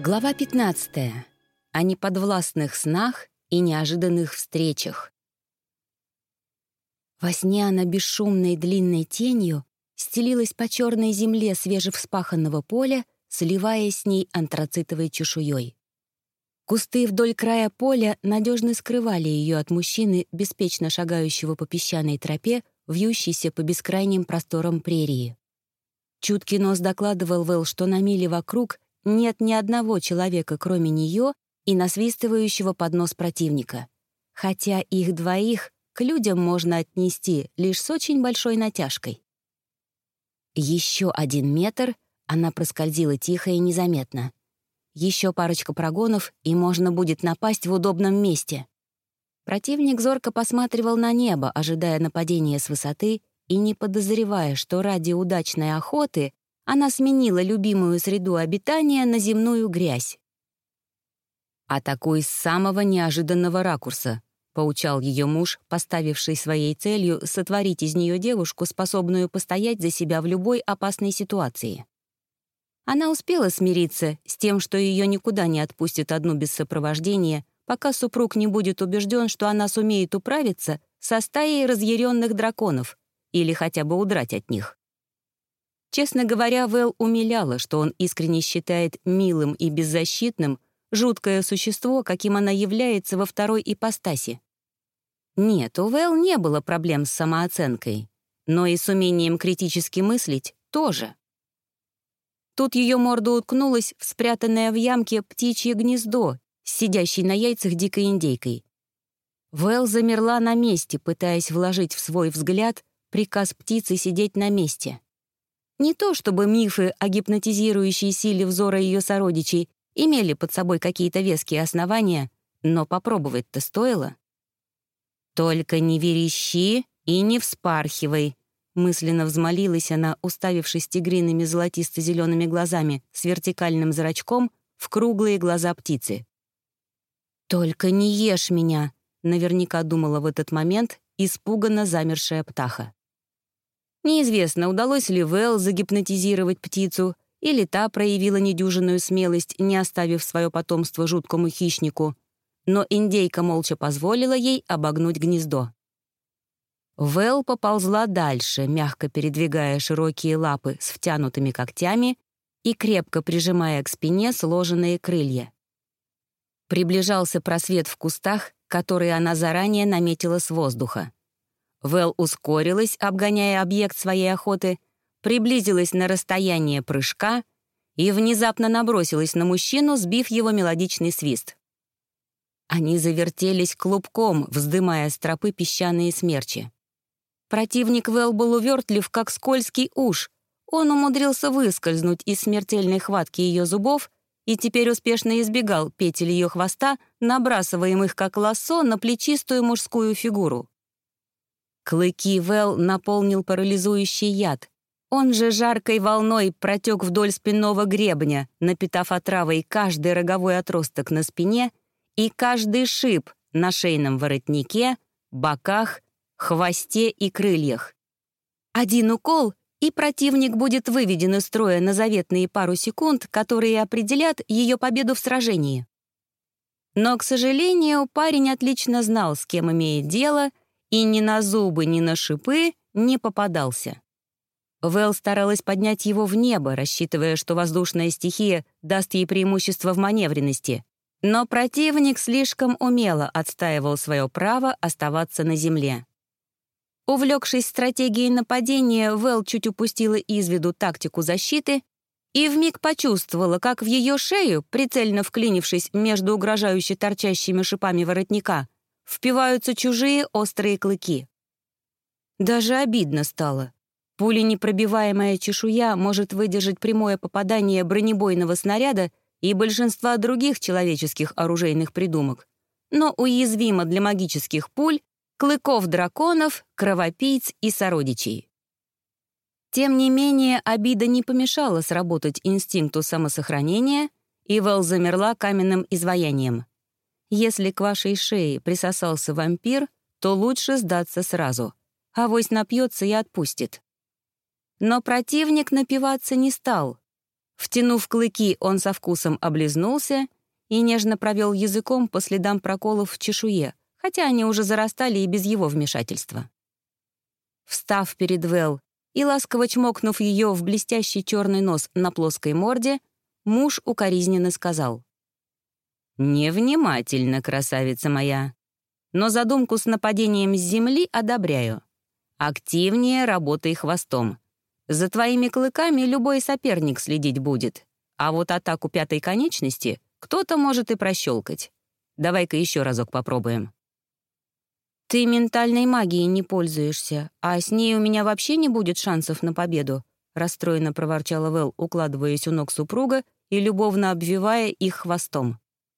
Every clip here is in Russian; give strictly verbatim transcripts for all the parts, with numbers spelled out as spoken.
Глава пятнадцатая. О неподвластных снах и неожиданных встречах. Во сне она бесшумной длинной тенью стелилась по черной земле свежевспаханного поля, сливаясь с ней антрацитовой чешуей. Кусты вдоль края поля надежно скрывали ее от мужчины, беспечно шагающего по песчаной тропе, вьющейся по бескрайним просторам прерии. Чуткий нос докладывал Вэл, что на миле вокруг нет ни одного человека, кроме нее и насвистывающего под нос противника. Хотя их двоих к людям можно отнести лишь с очень большой натяжкой. Еще один метр она проскользила тихо и незаметно. Еще парочка прогонов, и можно будет напасть в удобном месте. Противник зорко посматривал на небо, ожидая нападения с высоты, и не подозревая, что ради удачной охоты она сменила любимую среду обитания на земную грязь. «Атакуй с самого неожиданного ракурса», — поучал ее муж, поставивший своей целью сотворить из нее девушку, способную постоять за себя в любой опасной ситуации. Она успела смириться с тем, что ее никуда не отпустят одну без сопровождения, пока супруг не будет убежден, что она сумеет управиться со стаей разъяренных драконов или хотя бы удрать от них. Честно говоря, Вэл умиляла, что он искренне считает милым и беззащитным жуткое существо, каким она является во второй ипостаси. Нет, у Вэл не было проблем с самооценкой, но и с умением критически мыслить тоже. Тут ее морда уткнулась в спрятанное в ямке птичье гнездо, сидящей на яйцах дикой индейкой. Вэл замерла на месте, пытаясь вложить в свой взгляд приказ птицы сидеть на месте. Не то чтобы мифы о гипнотизирующей силе взора ее сородичей имели под собой какие-то веские основания, но попробовать-то стоило. «Только не верещи и не вспархивай», — мысленно взмолилась она, уставившись тигриными золотисто-зелеными глазами с вертикальным зрачком в круглые глаза птицы. «Только не ешь меня», — наверняка думала в этот момент испуганно замершая птаха. Неизвестно, удалось ли Вэл загипнотизировать птицу, или та проявила недюжинную смелость, не оставив свое потомство жуткому хищнику, но индейка молча позволила ей обогнуть гнездо. Вэл поползла дальше, мягко передвигая широкие лапы с втянутыми когтями и крепко прижимая к спине сложенные крылья. Приближался просвет в кустах, который она заранее наметила с воздуха. Вэл ускорилась, обгоняя объект своей охоты, приблизилась на расстояние прыжка и внезапно набросилась на мужчину, сбив его мелодичный свист. Они завертелись клубком, вздымая с тропы песчаные смерчи. Противник Вэл был увертлив, как скользкий уж. Он умудрился выскользнуть из смертельной хватки ее зубов и теперь успешно избегал петель ее хвоста, набрасываемых как лассо на плечистую мужскую фигуру. Клыки Вэл наполнил парализующий яд. Он же жаркой волной протек вдоль спинного гребня, напитав отравой каждый роговой отросток на спине и каждый шип на шейном воротнике, боках, хвосте и крыльях. Один укол, и противник будет выведен из строя на заветные пару секунд, которые определят ее победу в сражении. Но, к сожалению, парень отлично знал, с кем имеет дело, и ни на зубы, ни на шипы не попадался. Вэл старалась поднять его в небо, рассчитывая, что воздушная стихия даст ей преимущество в маневренности, но противник слишком умело отстаивал свое право оставаться на земле. Увлекшись стратегией нападения, Вэл чуть упустила из виду тактику защиты и вмиг почувствовала, как в ее шею, прицельно вклинившись между угрожающе торчащими шипами воротника, впиваются чужие острые клыки. Даже обидно стало. Пуленепробиваемая чешуя может выдержать прямое попадание бронебойного снаряда и большинства других человеческих оружейных придумок, но уязвима для магических пуль, клыков драконов, кровопийц и сородичей. Тем не менее, обида не помешала сработать инстинкту самосохранения, и Вэл замерла каменным изваянием. Если к вашей шее присосался вампир, то лучше сдаться сразу. Авось напьется и отпустит. Но противник напиваться не стал. Втянув клыки, он со вкусом облизнулся и нежно провел языком по следам проколов в чешуе, хотя они уже зарастали и без его вмешательства. Встав перед Вэл и ласково чмокнув ее в блестящий черный нос на плоской морде, муж укоризненно сказал: «Невнимательно, красавица моя, но задумку с нападением с земли одобряю. Активнее работай хвостом. За твоими клыками любой соперник следить будет, а вот атаку пятой конечности кто-то может и прощелкать. Давай-ка еще разок попробуем». «Ты ментальной магией не пользуешься, а с ней у меня вообще не будет шансов на победу», расстроенно проворчала Вэл, укладываясь у ног супруга и любовно обвивая их хвостом.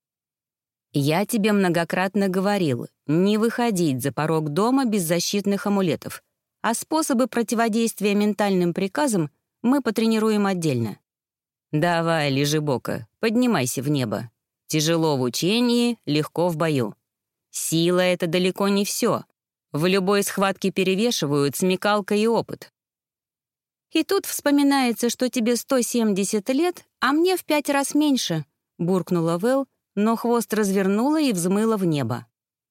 «Я тебе многократно говорил, не выходить за порог дома без защитных амулетов, а способы противодействия ментальным приказам мы потренируем отдельно. Давай, лежебока, поднимайся в небо. Тяжело в учении, легко в бою. Сила — это далеко не все. В любой схватке перевешивают смекалка и опыт. И тут вспоминается, что тебе сто семьдесят лет, а мне в пять раз меньше», — буркнула Вэл, но хвост развернула и взмыла в небо.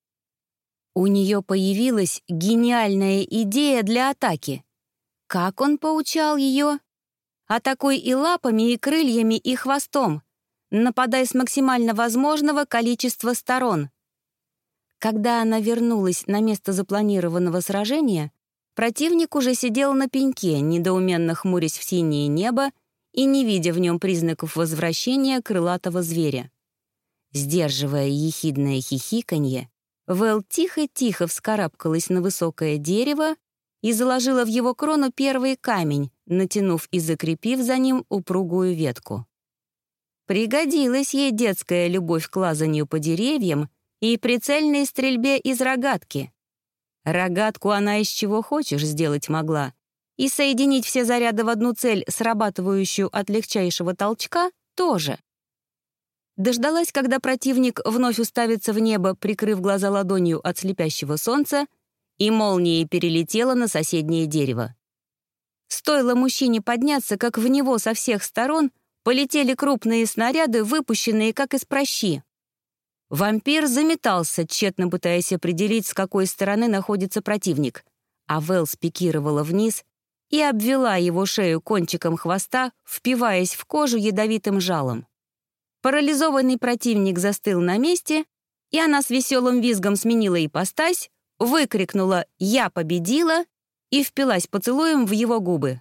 У нее появилась гениальная идея для атаки. Как он поучал ее? Атакуй и лапами, и крыльями, и хвостом. Нападай с максимально возможного количества сторон. Когда она вернулась на место запланированного сражения, противник уже сидел на пеньке, недоуменно хмурясь в синее небо и не видя в нем признаков возвращения крылатого зверя. Сдерживая ехидное хихиканье, Вэл тихо-тихо вскарабкалась на высокое дерево и заложила в его крону первый камень, натянув и закрепив за ним упругую ветку. Пригодилась ей детская любовь к лазанию по деревьям и прицельной стрельбе из рогатки. Рогатку она из чего хочешь сделать могла, и соединить все заряды в одну цель, срабатывающую от легчайшего толчка, тоже. Дождалась, когда противник вновь уставится в небо, прикрыв глаза ладонью от слепящего солнца, и молнией перелетела на соседнее дерево. Стоило мужчине подняться, как в него со всех сторон полетели крупные снаряды, выпущенные как из пращи. Вампир заметался, тщетно пытаясь определить, с какой стороны находится противник, а Вэл спикировала вниз и обвела его шею кончиком хвоста, впиваясь в кожу ядовитым жалом. Парализованный противник застыл на месте, и она с веселым визгом сменила ипостась, выкрикнула «Я победила!» и впилась поцелуем в его губы.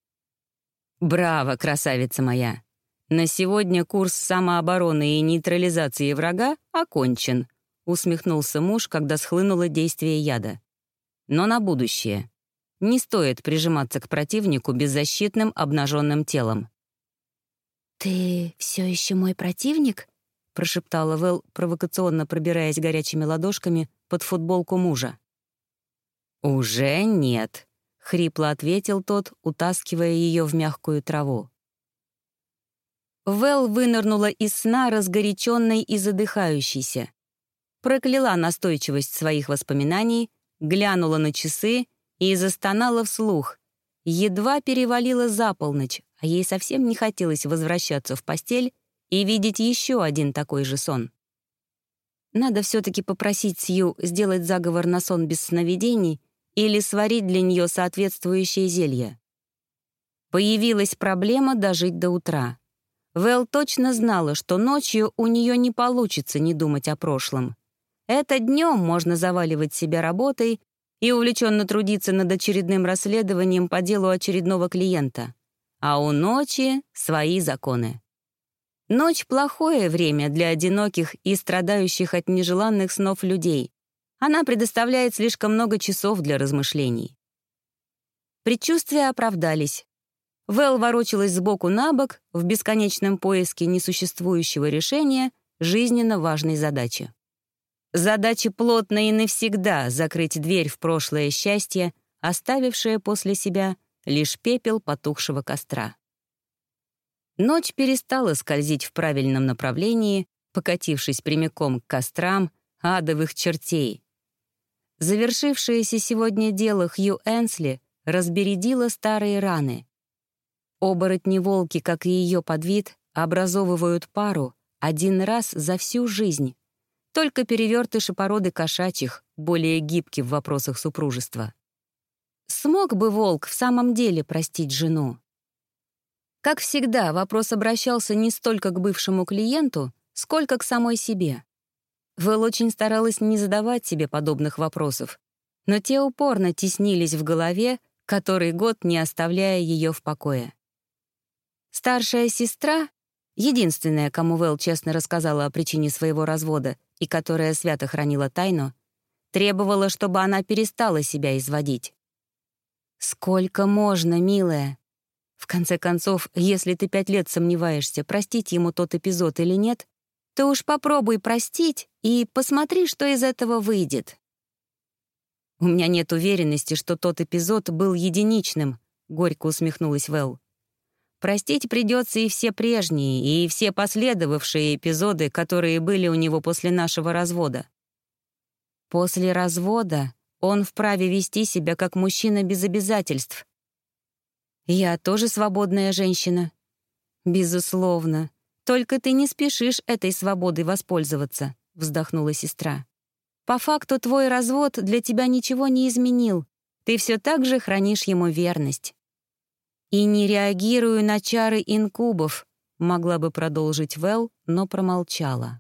«Браво, красавица моя! На сегодня курс самообороны и нейтрализации врага окончен», усмехнулся муж, когда схлынуло действие яда. «Но на будущее. Не стоит прижиматься к противнику беззащитным обнаженным телом». «Ты все еще мой противник?» — прошептала Вэл, провокационно пробираясь горячими ладошками под футболку мужа. «Уже нет», — хрипло ответил тот, утаскивая ее в мягкую траву. Вэл вынырнула из сна разгоряченной и задыхающейся. Прокляла настойчивость своих воспоминаний, глянула на часы и застонала вслух. Едва перевалила за полночь, а ей совсем не хотелось возвращаться в постель и видеть еще один такой же сон. Надо все-таки попросить Сью сделать заговор на сон без сновидений или сварить для нее соответствующее зелье. Появилась проблема дожить до утра. Вэл точно знала, что ночью у нее не получится не думать о прошлом. Это днем можно заваливать себя работой и увлеченно трудиться над очередным расследованием по делу очередного клиента. А у ночи свои законы. Ночь — плохое время для одиноких и страдающих от нежеланных снов людей. Она предоставляет слишком много часов для размышлений. Предчувствия оправдались. Вэл ворочалась сбоку на бок в бесконечном поиске несуществующего решения жизненно важной задачи. Задачи плотно и навсегда закрыть дверь в прошлое счастье, оставившее после себя лишь пепел потухшего костра. Ночь перестала скользить в правильном направлении, покатившись прямиком к кострам адовых чертей. Завершившееся сегодня дело Хью Энсли разбередило старые раны. Оборотни-волки, как и ее подвид, образовывают пару один раз за всю жизнь. Только перевертыши породы кошачьих более гибки в вопросах супружества. Смог бы волк в самом деле простить жену? Как всегда, вопрос обращался не столько к бывшему клиенту, сколько к самой себе. Вэл очень старалась не задавать себе подобных вопросов, но те упорно теснились в голове, который год не оставляя ее в покое. Старшая сестра, единственная, кому Вэл честно рассказала о причине своего развода и которая свято хранила тайну, требовала, чтобы она перестала себя изводить. «Сколько можно, милая? В конце концов, если ты пять лет сомневаешься, простить ему тот эпизод или нет, то уж попробуй простить и посмотри, что из этого выйдет». «У меня нет уверенности, что тот эпизод был единичным», — горько усмехнулась Вэл. «Простить придется и все прежние, и все последовавшие эпизоды, которые были у него после нашего развода. После развода он вправе вести себя как мужчина без обязательств. Я тоже свободная женщина. Безусловно. Только ты не спешишь этой свободой воспользоваться», — вздохнула сестра. «По факту твой развод для тебя ничего не изменил. Ты все так же хранишь ему верность». «И не реагирую на чары инкубов», — могла бы продолжить Вэл, но промолчала.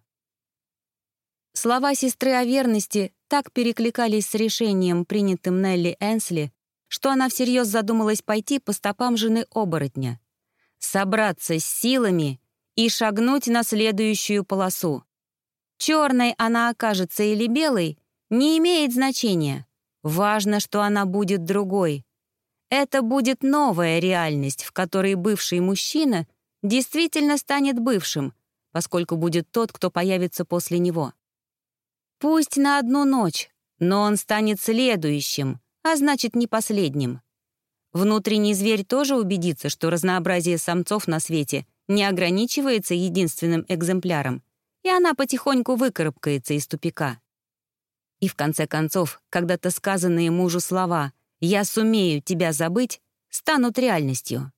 Слова сестры о верности так перекликались с решением, принятым Нелли Энсли, что она всерьез задумалась пойти по стопам жены оборотня, собраться с силами и шагнуть на следующую полосу. Черной она окажется или белой, не имеет значения. Важно, что она будет другой. Это будет новая реальность, в которой бывший мужчина действительно станет бывшим, поскольку будет тот, кто появится после него. Пусть на одну ночь, но он станет следующим, а значит, не последним. Внутренний зверь тоже убедится, что разнообразие самцов на свете не ограничивается единственным экземпляром, и она потихоньку выкарабкается из тупика. И в конце концов, когда-то сказанные мужу слова «я сумею тебя забыть» станут реальностью.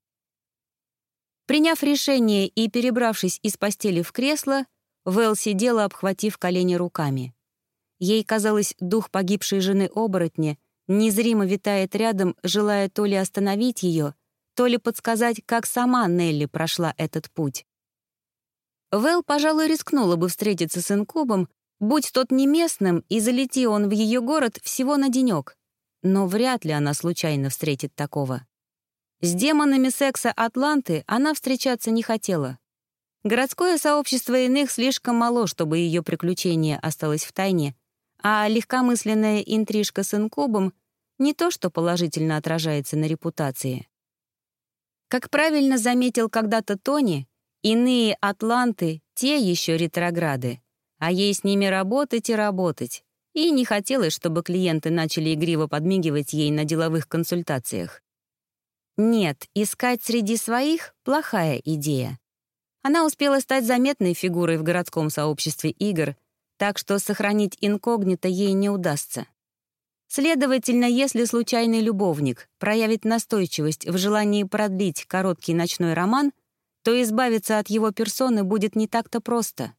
Приняв решение и перебравшись из постели в кресло, Вэл сидела, обхватив колени руками. Ей казалось, дух погибшей жены оборотня незримо витает рядом, желая то ли остановить ее, то ли подсказать, как сама Нелли прошла этот путь. Вэл, пожалуй, рискнула бы встретиться с инкубом, будь тот не местным, и залети он в ее город всего на денек. Но вряд ли она случайно встретит такого. С демонами секса Атланты она встречаться не хотела. Городское сообщество иных слишком мало, чтобы ее приключение осталось в тайне, а легкомысленная интрижка с инкубом не то что положительно отражается на репутации. Как правильно заметил когда-то Тони, иные атланты — те еще ретрограды, а ей с ними работать и работать, и не хотелось, чтобы клиенты начали игриво подмигивать ей на деловых консультациях. Нет, искать среди своих — плохая идея. Она успела стать заметной фигурой в городском сообществе игр, так что сохранить инкогнито ей не удастся. Следовательно, если случайный любовник проявит настойчивость в желании продлить короткий ночной роман, то избавиться от его персоны будет не так-то просто.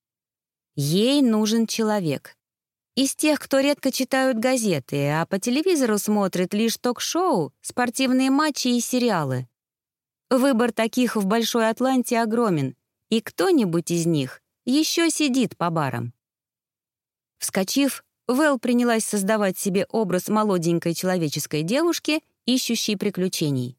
Ей нужен человек. Из тех, кто редко читают газеты, а по телевизору смотрят лишь ток-шоу, спортивные матчи и сериалы. Выбор таких в Большой Атланте огромен, и кто-нибудь из них еще сидит по барам. Вскочив, Вэл принялась создавать себе образ молоденькой человеческой девушки, ищущей приключений.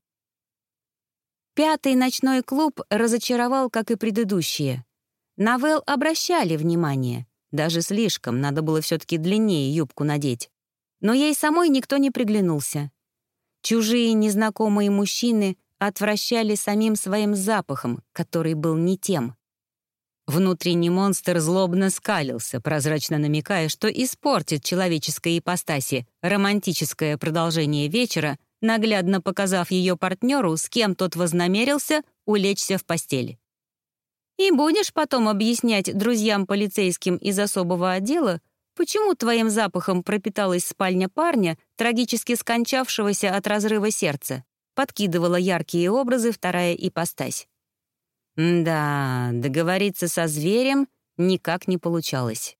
Пятый ночной клуб разочаровал, как и предыдущие. На Вэл обращали внимание. Даже слишком, надо было все-таки длиннее юбку надеть. Но ей самой никто не приглянулся. Чужие незнакомые мужчины отвращали самим своим запахом, который был не тем. Внутренний монстр злобно скалился, прозрачно намекая, что испортит человеческой ипостаси романтическое продолжение вечера, наглядно показав ее партнеру, с кем тот вознамерился улечься в постель. И будешь потом объяснять друзьям полицейским из особого отдела, почему твоим запахом пропиталась спальня парня, трагически скончавшегося от разрыва сердца. подкидывала яркие образы вторая ипостась. Да, договориться со зверем никак не получалось.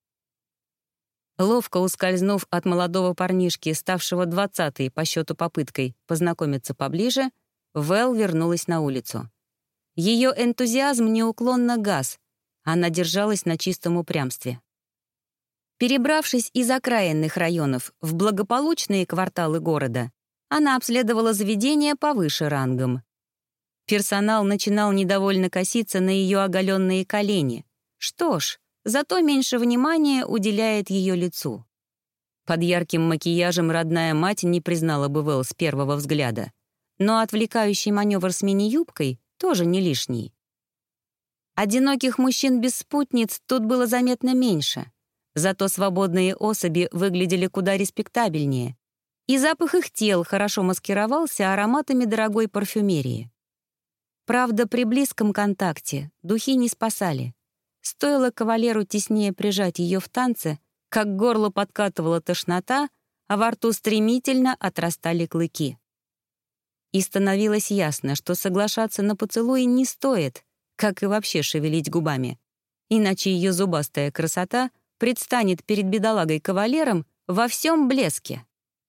Ловко ускользнув от молодого парнишки, ставшего двадцатой по счету попыткой познакомиться поближе, Вэл вернулась на улицу. Ее энтузиазм неуклонно гас, она держалась на чистом упрямстве. Перебравшись из окраинных районов в благополучные кварталы города, она обследовала заведения повыше рангом. Персонал начинал недовольно коситься на ее оголенные колени. Что ж, зато меньше внимания уделяет ее лицу. Под ярким макияжем родная мать не признала бы Вэл с первого взгляда, но отвлекающий маневр с мини-юбкой тоже не лишний. Одиноких мужчин без спутниц тут было заметно меньше, зато свободные особи выглядели куда респектабельнее, и запах их тел хорошо маскировался ароматами дорогой парфюмерии. Правда, при близком контакте духи не спасали. Стоило кавалеру теснее прижать ее в танце, как к горлу подкатывала тошнота, а во рту стремительно отрастали клыки. И становилось ясно, что соглашаться на поцелуй не стоит, как и вообще шевелить губами, иначе ее зубастая красота предстанет перед бедолагой-кавалером во всем блеске.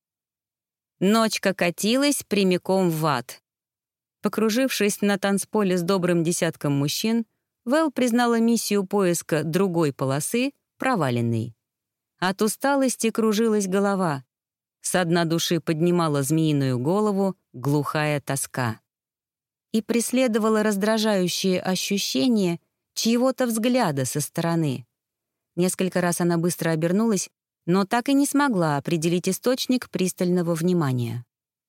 Ночка катилась прямиком в ад. Покружившись на танцполе с добрым десятком мужчин, Вэл признала миссию поиска другой полосы проваленной. От усталости кружилась голова. Со дна души поднимала змеиную голову глухая тоска. И преследовало раздражающее ощущение чьего-то взгляда со стороны. Несколько раз она быстро обернулась, но так и не смогла определить источник пристального внимания.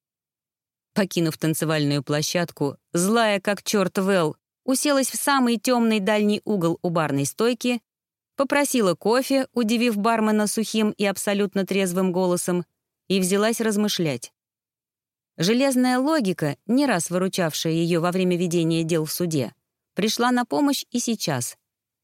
Покинув танцевальную площадку, злая как черт Вэл уселась в самый темный дальний угол у барной стойки, попросила кофе, удивив бармена сухим и абсолютно трезвым голосом, и взялась размышлять. Железная логика, не раз выручавшая ее во время ведения дел в суде, пришла на помощь и сейчас.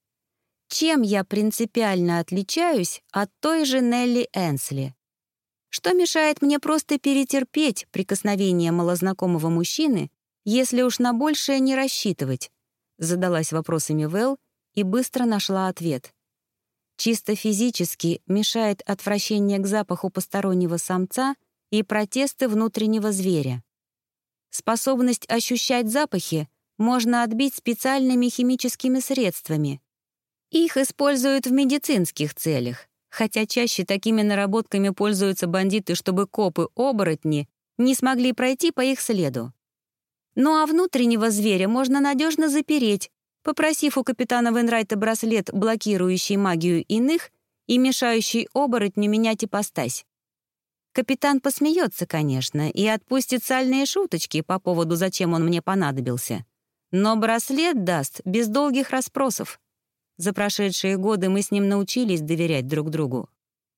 Чем я принципиально отличаюсь от той же Нелли Энсли? Что мешает мне просто перетерпеть прикосновение малознакомого мужчины, если уж на большее не рассчитывать? Задалась вопросами Вэл и быстро нашла ответ. Чисто физически мешает отвращение к запаху постороннего самца и протесты внутреннего зверя. Способность ощущать запахи можно отбить специальными химическими средствами. Их используют в медицинских целях, хотя чаще такими наработками пользуются бандиты, чтобы копы-оборотни не смогли пройти по их следу. Ну а внутреннего зверя можно надежно запереть, попросив у капитана Венрайта браслет, блокирующий магию иных и мешающий оборотню менять ипостась. Капитан посмеется, конечно, и отпустит сальные шуточки по поводу, зачем он мне понадобился. Но браслет даст без долгих расспросов. За прошедшие годы мы с ним научились доверять друг другу.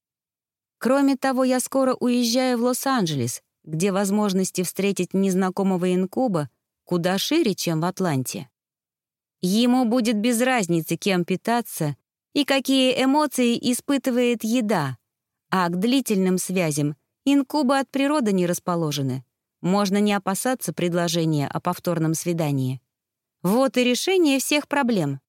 Кроме того, я скоро уезжаю в Лос-Анджелес, где возможности встретить незнакомого инкуба куда шире, чем в Атланте. Ему будет без разницы, кем питаться и какие эмоции испытывает еда, а к длительным связям инкубы от природы не расположены. Можно не опасаться предложения о повторном свидании. Вот и решение всех проблем.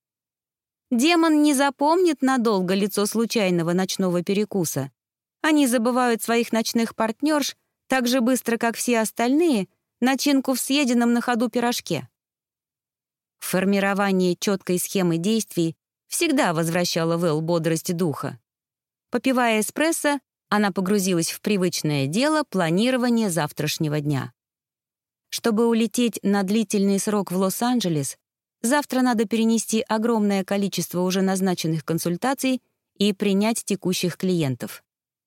Демон не запомнит надолго лицо случайного ночного перекуса. Они забывают своих ночных партнерш так же быстро, как все остальные, начинку в съеденном на ходу пирожке. Формирование четкой схемы действий всегда возвращало Вэл бодрость духа. Попивая эспрессо, она погрузилась в привычное дело планирования завтрашнего дня. Чтобы улететь на длительный срок в Лос-Анджелес, завтра надо перенести огромное количество уже назначенных консультаций и принять текущих клиентов.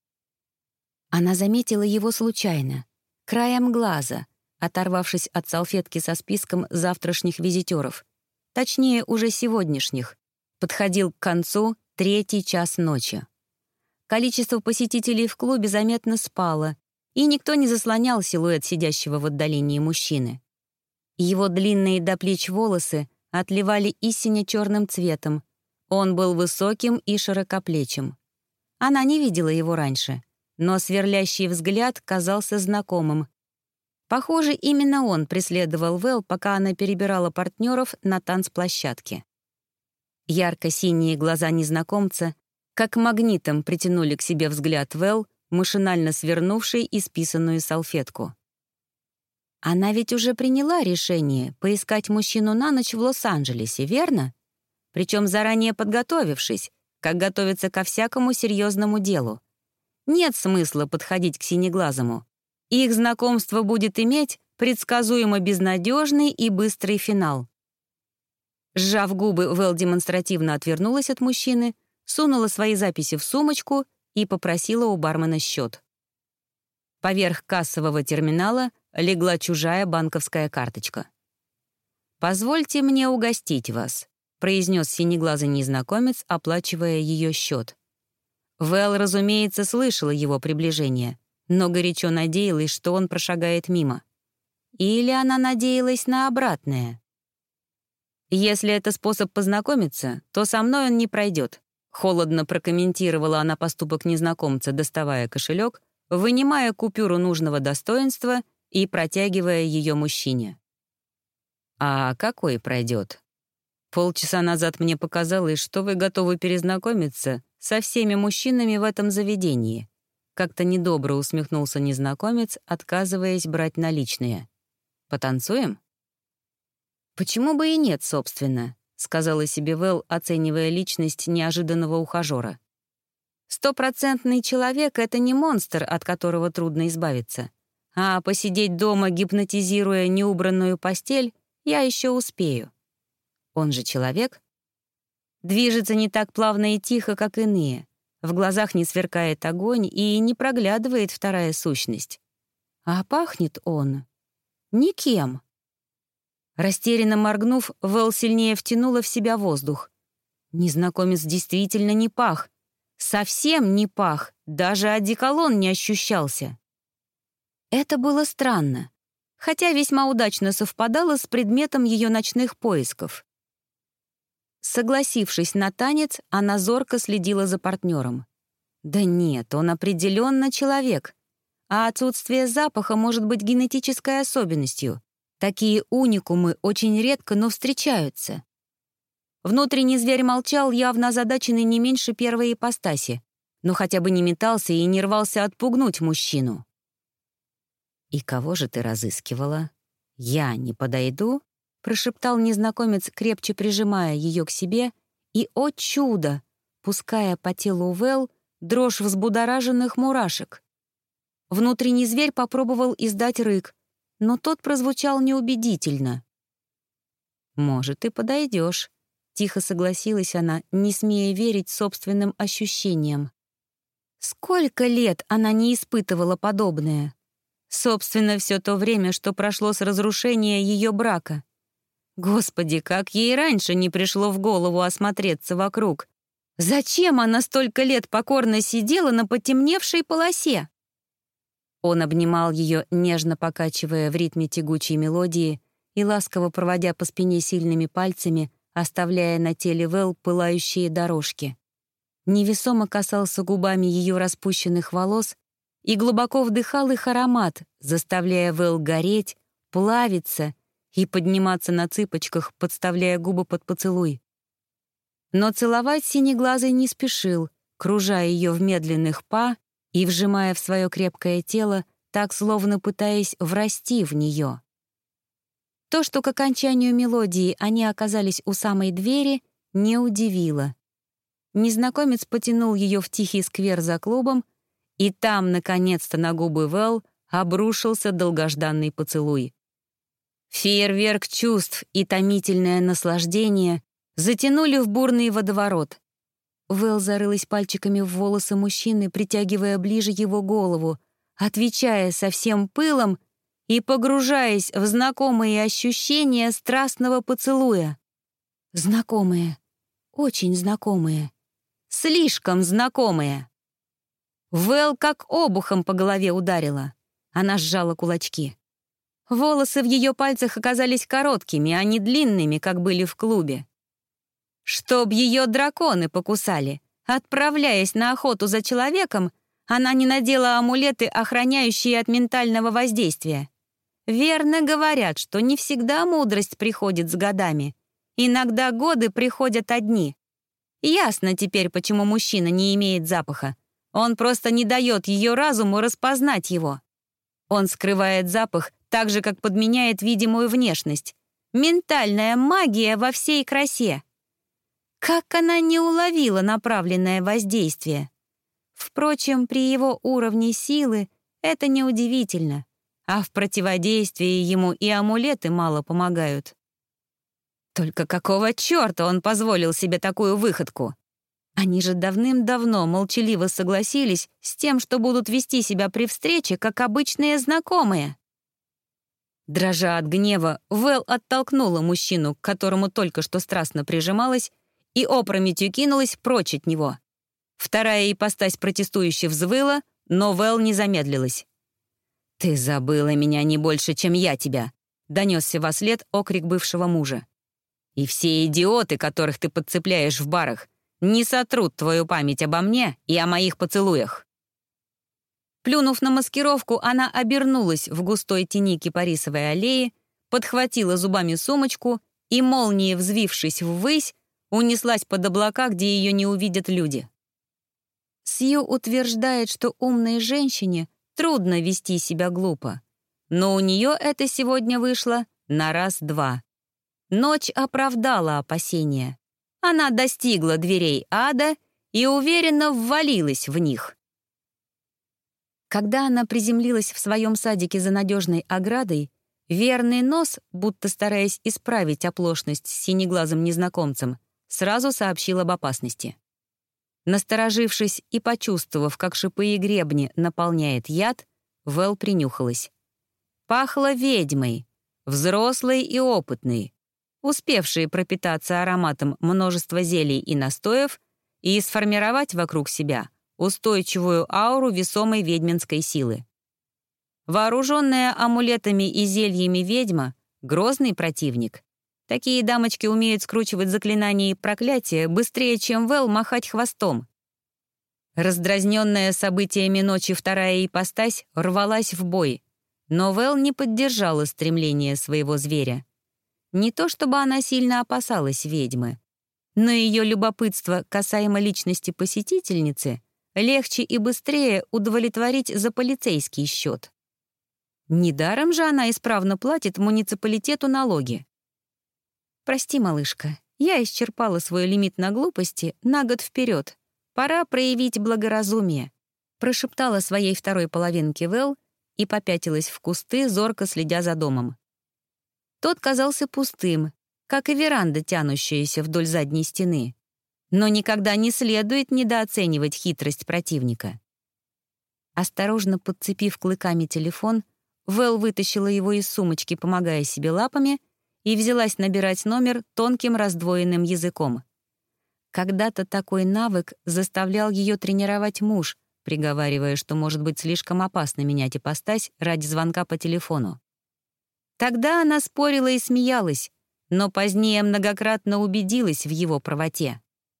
Она заметила его случайно, краем глаза, оторвавшись от салфетки со списком завтрашних визитеров, точнее, уже сегодняшних. Подходил к концу третий час ночи. Количество посетителей в клубе заметно спало, и никто не заслонял силуэт сидящего в отдалении мужчины. Его длинные до плеч волосы отливали истинно черным цветом. Он был высоким и широкоплечим. Она не видела его раньше, но сверлящий взгляд казался знакомым. Похоже, именно он преследовал Вэл, пока она перебирала партнеров на танцплощадке. Ярко-синие глаза незнакомца как магнитом притянули к себе взгляд Вэл, машинально свернувшей исписанную салфетку. Она ведь уже приняла решение поискать мужчину на ночь в Лос-Анджелесе, верно? Причем заранее подготовившись, как готовится ко всякому серьезному делу. Нет смысла подходить к синеглазому. Их знакомство будет иметь предсказуемо безнадежный и быстрый финал. Сжав губы, Вэл демонстративно отвернулась от мужчины, сунула свои записи в сумочку и попросила у бармена счет. Поверх кассового терминала легла чужая банковская карточка. «Позвольте мне угостить вас», — произнес синеглазый незнакомец, оплачивая ее счет. Вэл, разумеется, слышала его приближение, но горячо надеялась, что он прошагает мимо. Или она надеялась на обратное. «Если это способ познакомиться, то со мной он не пройдет», — холодно прокомментировала она поступок незнакомца, доставая кошелек, вынимая купюру нужного достоинства и протягивая ее мужчине. «А какой пройдет? Полчаса назад мне показалось, что вы готовы перезнакомиться со всеми мужчинами в этом заведении», как-то недобро усмехнулся незнакомец, отказываясь брать наличные. «Потанцуем?» «Почему бы и нет, собственно», — сказала себе Вэл, оценивая личность неожиданного ухажера. «Стопроцентный человек — это не монстр, от которого трудно избавиться. А посидеть дома, гипнотизируя неубранную постель, я еще успею. Он же человек. Движется не так плавно и тихо, как иные. В глазах не сверкает огонь и не проглядывает вторая сущность. А пахнет он никем». Растерянно моргнув, Вэл сильнее втянула в себя воздух. Незнакомец действительно не пах. Совсем не пах, даже одеколон не ощущался. Это было странно, хотя весьма удачно совпадало с предметом ее ночных поисков. Согласившись на танец, она зорко следила за партнером. Да нет, он определенно человек, а отсутствие запаха может быть генетической особенностью. Такие уникумы очень редко, но встречаются. Внутренний зверь молчал, явно озадаченный не меньше первой ипостаси, но хотя бы не метался и не рвался отпугнуть мужчину. «И кого же ты разыскивала? Я не подойду?» — прошептал незнакомец, крепче прижимая ее к себе, и, о чудо, пуская по телу Вэл дрожь взбудораженных мурашек. Внутренний зверь попробовал издать рык, но тот прозвучал неубедительно. «Может, и подойдешь», — тихо согласилась она, не смея верить собственным ощущениям. Сколько лет она не испытывала подобное? Собственно, все то время, что прошло с разрушения ее брака. Господи, как ей раньше не пришло в голову осмотреться вокруг. Зачем она столько лет покорно сидела на потемневшей полосе? Он обнимал ее, нежно покачивая в ритме тягучей мелодии и ласково проводя по спине сильными пальцами, оставляя на теле Вэл пылающие дорожки. Невесомо касался губами ее распущенных волос и глубоко вдыхал их аромат, заставляя Вэл гореть, плавиться и подниматься на цыпочках, подставляя губы под поцелуй. Но целовать синеглазый не спешил, кружая ее в медленных па и вжимая в свое крепкое тело, так словно пытаясь врасти в нее. То, что к окончанию мелодии они оказались у самой двери, не удивило. Незнакомец потянул ее в тихий сквер за клубом, и там, наконец-то, на губы Вэл обрушился долгожданный поцелуй. Фейерверк чувств и томительное наслаждение затянули в бурный водоворот. Вэл зарылась пальчиками в волосы мужчины, притягивая ближе его голову, отвечая со всем пылом и погружаясь в знакомые ощущения страстного поцелуя. Знакомые, очень знакомые, слишком знакомые. Вэл как обухом по голове ударила. Она сжала кулачки. Волосы в ее пальцах оказались короткими, а не длинными, как были в клубе. Чтоб ее драконы покусали. Отправляясь на охоту за человеком, она не надела амулеты, охраняющие от ментального воздействия. Верно говорят, что не всегда мудрость приходит с годами. Иногда годы приходят одни. Ясно теперь, почему мужчина не имеет запаха. Он просто не дает ее разуму распознать его. Он скрывает запах так же, как подменяет видимую внешность. Ментальная магия во всей красе. Как она не уловила направленное воздействие? Впрочем, при его уровне силы это неудивительно, а в противодействии ему и амулеты мало помогают. Только какого черта он позволил себе такую выходку? Они же давным-давно молчаливо согласились с тем, что будут вести себя при встрече, как обычные знакомые. Дрожа от гнева, Вэл оттолкнула мужчину, к которому только что страстно прижималась, и опрометью кинулась прочь от него. Вторая ипостась протестующе взвыла, но Вэл не замедлилась. «Ты забыла меня не больше, чем я тебя», — донесся вослед окрик бывшего мужа. «И все идиоты, которых ты подцепляешь в барах, не сотрут твою память обо мне и о моих поцелуях». Плюнув на маскировку, она обернулась в густой тени кипарисовой аллеи, подхватила зубами сумочку и, молнией взвившись ввысь, унеслась под облака, где ее не увидят люди. Сью утверждает, что умной женщине трудно вести себя глупо, но у нее это сегодня вышло на раз-два. Ночь оправдала опасения. Она достигла дверей ада и уверенно ввалилась в них. Когда она приземлилась в своем садике за надежной оградой, верный нос, будто стараясь исправить оплошность с синеглазым незнакомцем, сразу сообщил об опасности. Насторожившись и почувствовав, как шипы и гребни наполняет яд, Вэл принюхалась. Пахло ведьмой, взрослой и опытной, успевшей пропитаться ароматом множества зелий и настоев и сформировать вокруг себя устойчивую ауру весомой ведьминской силы. Вооруженная амулетами и зельями ведьма — грозный противник. Такие дамочки умеют скручивать заклинания и проклятия быстрее, чем Вэл махать хвостом. Раздразненная событиями ночи вторая ипостась рвалась в бой, но Вэл не поддержала стремление своего зверя. Не то чтобы она сильно опасалась ведьмы, но ее любопытство касаемо личности посетительницы легче и быстрее удовлетворить за полицейский счет. Недаром же она исправно платит муниципалитету налоги. «Прости, малышка, я исчерпала свой лимит на глупости на год вперед. Пора проявить благоразумие», — прошептала своей второй половинке Вэл и попятилась в кусты, зорко следя за домом. Тот казался пустым, как и веранда, тянущаяся вдоль задней стены. Но никогда не следует недооценивать хитрость противника. Осторожно подцепив клыками телефон, Вэл вытащила его из сумочки, помогая себе лапами, и взялась набирать номер тонким раздвоенным языком. Когда-то такой навык заставлял ее тренировать муж, приговаривая, что может быть слишком опасно менять ипостась ради звонка по телефону. Тогда она спорила и смеялась, но позднее многократно убедилась в его правоте.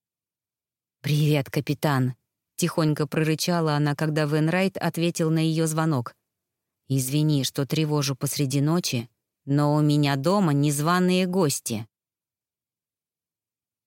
«Привет, капитан», — тихонько прорычала она, когда Венрайт ответил на ее звонок. «Извини, что тревожу посреди ночи, но у меня дома незваные гости».